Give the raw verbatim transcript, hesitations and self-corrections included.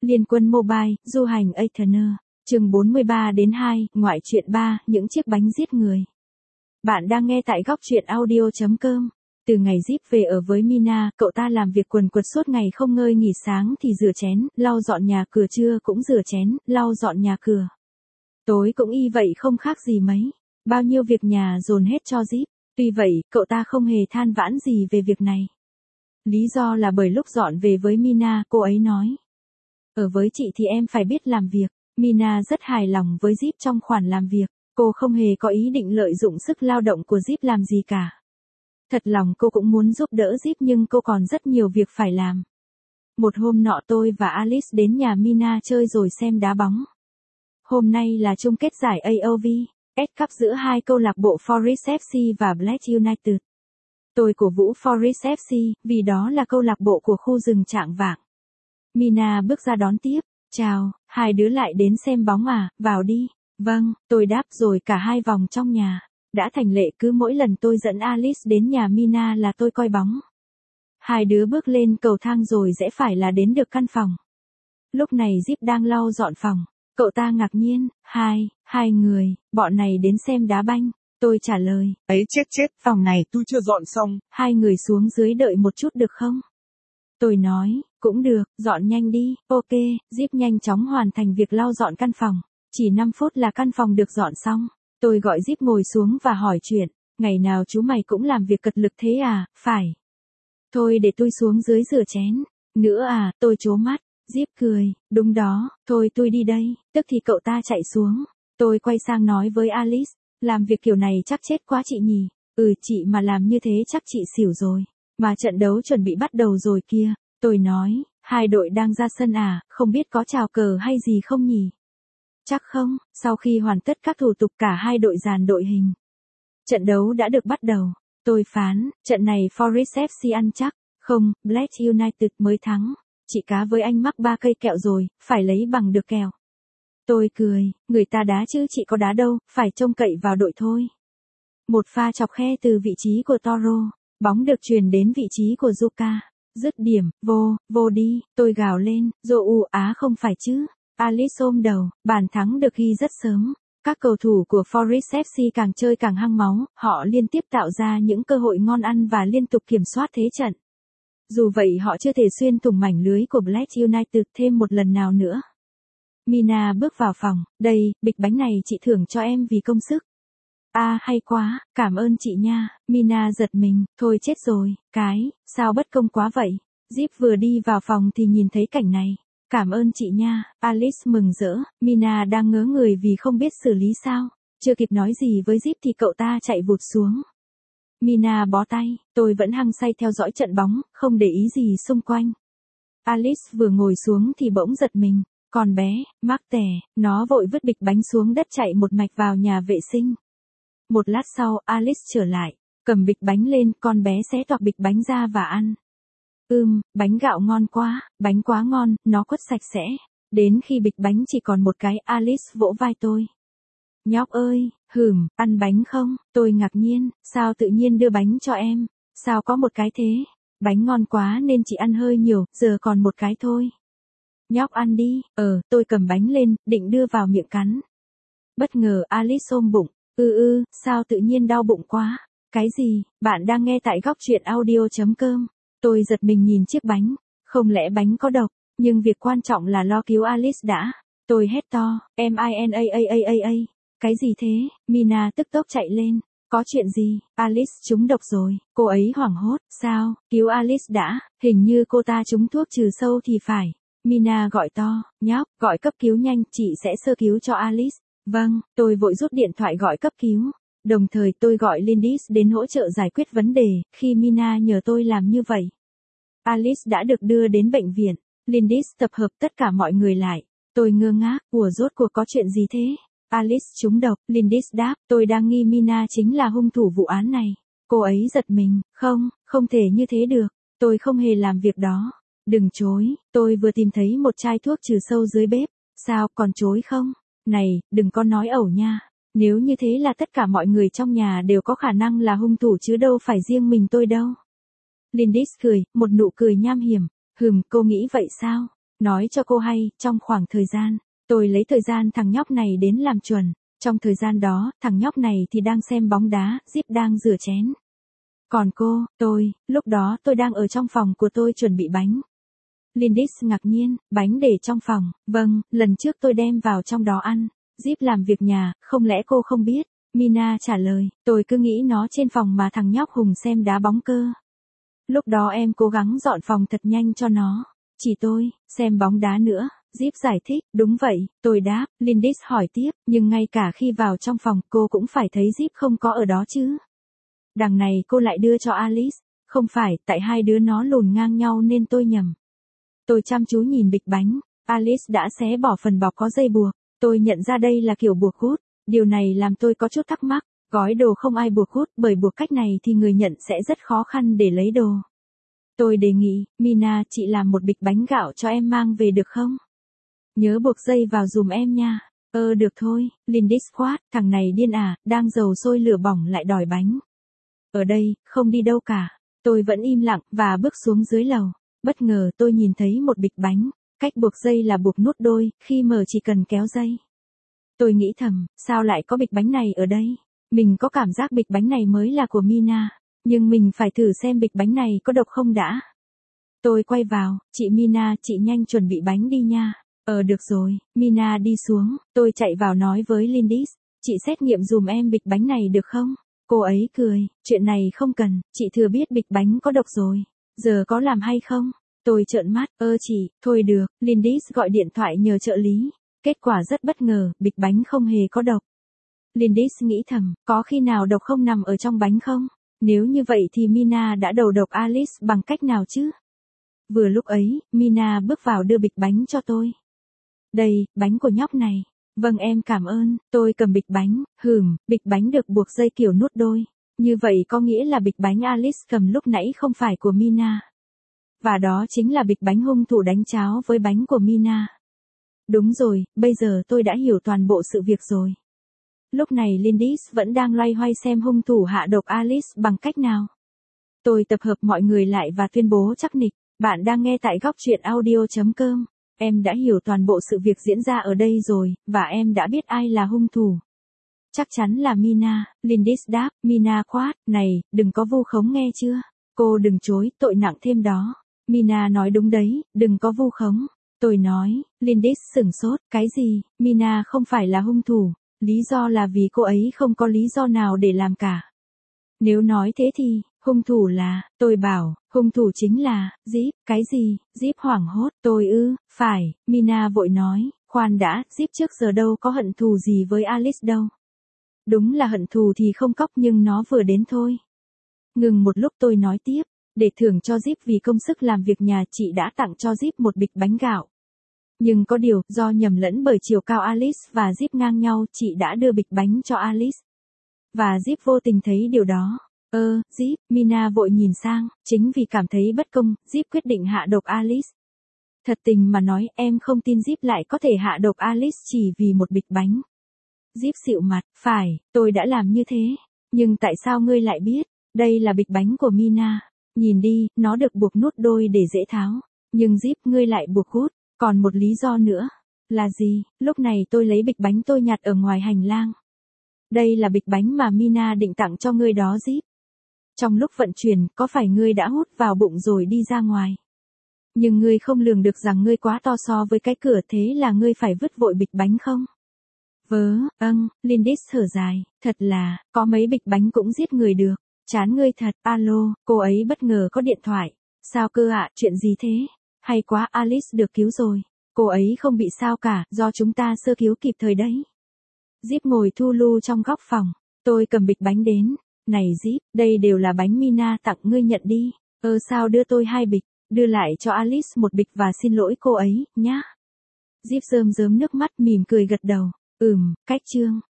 Liên Quân Mobile, du hành Aetherner, chương bốn mươi ba đến hai, ngoại truyện ba, những chiếc bánh giết người. Bạn đang nghe tại góc truyện audio chấm com. Từ ngày Zip về ở với Mina, cậu ta làm việc quần quật suốt ngày không ngơi nghỉ, sáng thì rửa chén, lau dọn nhà cửa, trưa cũng rửa chén, lau dọn nhà cửa. Tối cũng y vậy, không khác gì mấy. Bao nhiêu việc nhà dồn hết cho Zip. Tuy vậy, cậu ta không hề than vãn gì về việc này. Lý do là bởi lúc dọn về với Mina, cô ấy nói: ở với chị thì em phải biết làm việc. Mina rất hài lòng với Zip trong khoản làm việc. Cô không hề có ý định lợi dụng sức lao động của Zip làm gì cả. Thật lòng cô cũng muốn giúp đỡ Zip, nhưng cô còn rất nhiều việc phải làm. Một hôm nọ tôi và Alice đến nhà Mina chơi rồi xem đá bóng. Hôm nay là chung kết giải a o vê S Cup giữa hai câu lạc bộ Forest ép xê và Black United. Tôi cổ vũ Forest ép xê, vì đó là câu lạc bộ của khu rừng Trạng Vạng. Mina bước ra đón tiếp: chào, hai đứa lại đến xem bóng à, vào đi. Vâng, tôi đáp rồi cả hai vòng trong nhà. Đã thành lệ, cứ mỗi lần tôi dẫn Alice đến nhà Mina là tôi coi bóng. Hai đứa bước lên cầu thang rồi rẽ phải là đến được căn phòng. Lúc này Zip đang lau dọn phòng. Cậu ta ngạc nhiên: hai, hai người, bọn này đến xem đá banh. Tôi trả lời: ấy chết chết, phòng này tôi chưa dọn xong. Hai người xuống dưới đợi một chút được không? Tôi nói: cũng được, dọn nhanh đi. Ok, Zip nhanh chóng hoàn thành việc lau dọn căn phòng. Chỉ năm phút là căn phòng được dọn xong. Tôi gọi Zip ngồi xuống và hỏi chuyện: ngày nào chú mày cũng làm việc cật lực thế à? Phải. Thôi để tôi xuống dưới rửa chén. Nữa à? Tôi trố mắt. Zip cười: đúng đó, thôi tôi đi đây. Tức thì cậu ta chạy xuống. Tôi quay sang nói với Alice: làm việc kiểu này chắc chết quá chị nhỉ? Ừ, chị mà làm như thế chắc chị xỉu rồi. Mà trận đấu chuẩn bị bắt đầu rồi kia. Tôi nói: hai đội đang ra sân à, không biết có chào cờ hay gì không nhỉ? Chắc không. Sau khi hoàn tất các thủ tục, cả hai đội dàn đội hình. Trận đấu đã được bắt đầu. Tôi phán: trận này Forest ép xê ăn chắc. Không, Black United mới thắng. Chị cá với anh mắc ba cây kẹo rồi, phải lấy bằng được kèo. Tôi cười: người ta đá chứ chị có đá đâu, phải trông cậy vào đội thôi. Một pha chọc khe từ vị trí của Toro. Bóng được truyền đến vị trí của Zuka. Dứt điểm, vô, vô đi. Tôi gào lên: Dô u á không phải chứ. Alice ôm đầu. Bàn thắng được ghi rất sớm. Các cầu thủ của Forest ép xê càng chơi càng hăng máu, họ liên tiếp tạo ra những cơ hội ngon ăn và liên tục kiểm soát thế trận. Dù vậy họ chưa thể xuyên thủng mảnh lưới của Black United thêm một lần nào nữa. Mina bước vào phòng: đây, bịch bánh này chị thưởng cho em vì công sức. À, hay quá, cảm ơn chị nha. Mina giật mình: thôi chết rồi, cái, sao bất công quá vậy? Zip vừa đi vào phòng thì nhìn thấy cảnh này. Cảm ơn chị nha. Alice mừng rỡ. Mina đang ngớ người vì không biết xử lý sao. Chưa kịp nói gì với Zip thì cậu ta chạy vụt xuống. Mina bó tay. Tôi vẫn hăng say theo dõi trận bóng, không để ý gì xung quanh. Alice vừa ngồi xuống thì bỗng giật mình. Con bé, mắc tẻ, nó vội vứt bịch bánh xuống đất chạy một mạch vào nhà vệ sinh. Một lát sau, Alice trở lại, cầm bịch bánh lên, con bé xé toạc bịch bánh ra và ăn. Ừm, bánh gạo ngon quá, bánh quá ngon, nó quất sạch sẽ. Đến khi bịch bánh chỉ còn một cái, Alice vỗ vai tôi. Nhóc ơi, hừm, ăn bánh không? Tôi ngạc nhiên: sao tự nhiên đưa bánh cho em? Sao có một cái thế? Bánh ngon quá nên chị ăn hơi nhiều, giờ còn một cái thôi. Nhóc ăn đi. Ờ, tôi cầm bánh lên, định đưa vào miệng cắn. Bất ngờ Alice ôm bụng. Ừ ừ, sao tự nhiên đau bụng quá? Cái gì? Bạn đang nghe tại góc truyện audio chấm com. Tôi giật mình nhìn chiếc bánh. Không lẽ bánh có độc? Nhưng việc quan trọng là lo cứu Alice đã. Tôi hét to: em i n a a a a a. Cái gì thế? Mina tức tốc chạy lên. Có chuyện gì? Alice trúng độc rồi. Cô ấy hoảng hốt. Sao? Cứu Alice đã. Hình như cô ta trúng thuốc trừ sâu thì phải. Mina gọi to: nhóc, gọi cấp cứu nhanh, chị sẽ sơ cứu cho Alice. Vâng, tôi vội rút điện thoại gọi cấp cứu. Đồng thời tôi gọi Lindis đến hỗ trợ giải quyết vấn đề. Khi Mina nhờ tôi làm như vậy, Alice đã được đưa đến bệnh viện. Lindis tập hợp tất cả mọi người lại. Tôi ngơ ngác: ủa rốt cuộc có chuyện gì thế? Alice trúng độc. Lindis đáp: tôi đang nghi Mina chính là hung thủ vụ án này. Cô ấy giật mình: không, không thể như thế được. Tôi không hề làm việc đó. Đừng chối, tôi vừa tìm thấy một chai thuốc trừ sâu dưới bếp. Sao, còn chối không? Này, đừng có nói ẩu nha. Nếu như thế là tất cả mọi người trong nhà đều có khả năng là hung thủ chứ đâu phải riêng mình tôi đâu. Lindis cười, một nụ cười nham hiểm. Hừm, cô nghĩ vậy sao? Nói cho cô hay, trong khoảng thời gian, tôi lấy thời gian thằng nhóc này đến làm chuẩn. Trong thời gian đó, thằng nhóc này thì đang xem bóng đá, Zip đang rửa chén. Còn cô, tôi, lúc đó tôi đang ở trong phòng của tôi chuẩn bị bánh. Lindis ngạc nhiên, bánh để trong phòng, vâng, lần trước tôi đem vào trong đó ăn. Zip làm việc nhà, không lẽ cô không biết? Mina trả lời, tôi cứ nghĩ nó trên phòng mà thằng nhóc Hùng xem đá bóng cơ. Lúc đó em cố gắng dọn phòng thật nhanh cho nó. Chỉ tôi, xem bóng đá nữa. Zip giải thích, đúng vậy, tôi đáp. Lindis hỏi tiếp, nhưng ngay cả khi vào trong phòng cô cũng phải thấy Zip không có ở đó chứ. Đằng này cô lại đưa cho Alice. Không phải, tại hai đứa nó lùn ngang nhau nên tôi nhầm. Tôi chăm chú nhìn bịch bánh. Alice đã xé bỏ phần bọc có dây buộc. Tôi nhận ra đây là kiểu buộc hút. Điều này làm tôi có chút thắc mắc. Gói đồ không ai buộc hút, bởi buộc cách này thì người nhận sẽ rất khó khăn để lấy đồ. Tôi đề nghị, Mina, chị làm một bịch bánh gạo cho em mang về được không? Nhớ buộc dây vào dùm em nha. Ơ được thôi, Lindis quát, thằng này điên à, đang dầu sôi lửa bỏng lại đòi bánh. Ở đây, không đi đâu cả. Tôi vẫn im lặng và bước xuống dưới lầu. Bất ngờ tôi nhìn thấy một bịch bánh. Cách buộc dây là buộc nút đôi, khi mở chỉ cần kéo dây. Tôi nghĩ thầm, sao lại có bịch bánh này ở đây? Mình có cảm giác bịch bánh này mới là của Mina. Nhưng mình phải thử xem bịch bánh này có độc không đã. Tôi quay vào, chị Mina, chị nhanh chuẩn bị bánh đi nha. Ờ được rồi, Mina đi xuống, tôi chạy vào nói với Lindis, chị xét nghiệm dùm em bịch bánh này được không? Cô ấy cười, chuyện này không cần, chị thừa biết bịch bánh có độc rồi. Giờ có làm hay không? Tôi trợn mắt, ơ chị, thôi được, Lindis gọi điện thoại nhờ trợ lý. Kết quả rất bất ngờ, bịch bánh không hề có độc. Lindis nghĩ thầm, có khi nào độc không nằm ở trong bánh không? Nếu như vậy thì Mina đã đầu độc Alice bằng cách nào chứ? Vừa lúc ấy, Mina bước vào đưa bịch bánh cho tôi. Đây, bánh của nhóc này. Vâng em cảm ơn, tôi cầm bịch bánh, hừm, bịch bánh được buộc dây kiểu nút đôi. Như vậy có nghĩa là bịch bánh Alice cầm lúc nãy không phải của Mina. Và đó chính là bịch bánh hung thủ đánh cháo với bánh của Mina. Đúng rồi, bây giờ tôi đã hiểu toàn bộ sự việc rồi. Lúc này Lindis vẫn đang loay hoay xem hung thủ hạ độc Alice bằng cách nào. Tôi tập hợp mọi người lại và tuyên bố chắc nịch, bạn đang nghe tại góc truyện audio chấm com. Em đã hiểu toàn bộ sự việc diễn ra ở đây rồi, và em đã biết ai là hung thủ. Chắc chắn là Mina, Lindis đáp, Mina quát, này, đừng có vu khống nghe chưa? Cô đừng chối, tội nặng thêm đó. Mina nói đúng đấy, đừng có vu khống. Tôi nói, Lindis sửng sốt, cái gì, Mina không phải là hung thủ. Lý do là vì cô ấy không có lý do nào để làm cả. Nếu nói thế thì, hung thủ là, tôi bảo, hung thủ chính là, Zip, cái gì, Zip hoảng hốt, tôi ư, phải, Mina vội nói, khoan đã, Zip trước giờ đâu có hận thù gì với Alice đâu. Đúng là hận thù thì không cóc nhưng nó vừa đến thôi. Ngừng một lúc tôi nói tiếp, để thưởng cho Zip vì công sức làm việc nhà chị đã tặng cho Zip một bịch bánh gạo. Nhưng có điều, do nhầm lẫn bởi chiều cao Alice và Zip ngang nhau, chị đã đưa bịch bánh cho Alice. Và Zip vô tình thấy điều đó. Ơ, Zip, Mina vội nhìn sang, chính vì cảm thấy bất công, Zip quyết định hạ độc Alice. Thật tình mà nói, em không tin Zip lại có thể hạ độc Alice chỉ vì một bịch bánh. Zip xịu mặt, phải, tôi đã làm như thế. Nhưng tại sao ngươi lại biết? Đây là bịch bánh của Mina. Nhìn đi, nó được buộc nút đôi để dễ tháo. Nhưng Zip ngươi lại buộc hút. Còn một lý do nữa. Là gì? Lúc này tôi lấy bịch bánh tôi nhặt ở ngoài hành lang. Đây là bịch bánh mà Mina định tặng cho ngươi đó Zip. Trong lúc vận chuyển, có phải ngươi đã hút vào bụng rồi đi ra ngoài? Nhưng ngươi không lường được rằng ngươi quá to so với cái cửa, thế là ngươi phải vứt vội bịch bánh không? Vớ, âng, Lindis thở dài, thật là, có mấy bịch bánh cũng giết người được. Chán ngươi thật, alo, cô ấy bất ngờ có điện thoại. Sao cơ ạ, chuyện gì thế? Hay quá, Alice được cứu rồi. Cô ấy không bị sao cả, do chúng ta sơ cứu kịp thời đấy. Zip ngồi thu lu trong góc phòng. Tôi cầm bịch bánh đến. Này Zip, đây đều là bánh Mina tặng ngươi nhận đi. Ơ sao đưa tôi hai bịch, đưa lại cho Alice một bịch và xin lỗi cô ấy, nhá. Zip rơm rớm nước mắt mỉm cười gật đầu. Ừm, cách chương.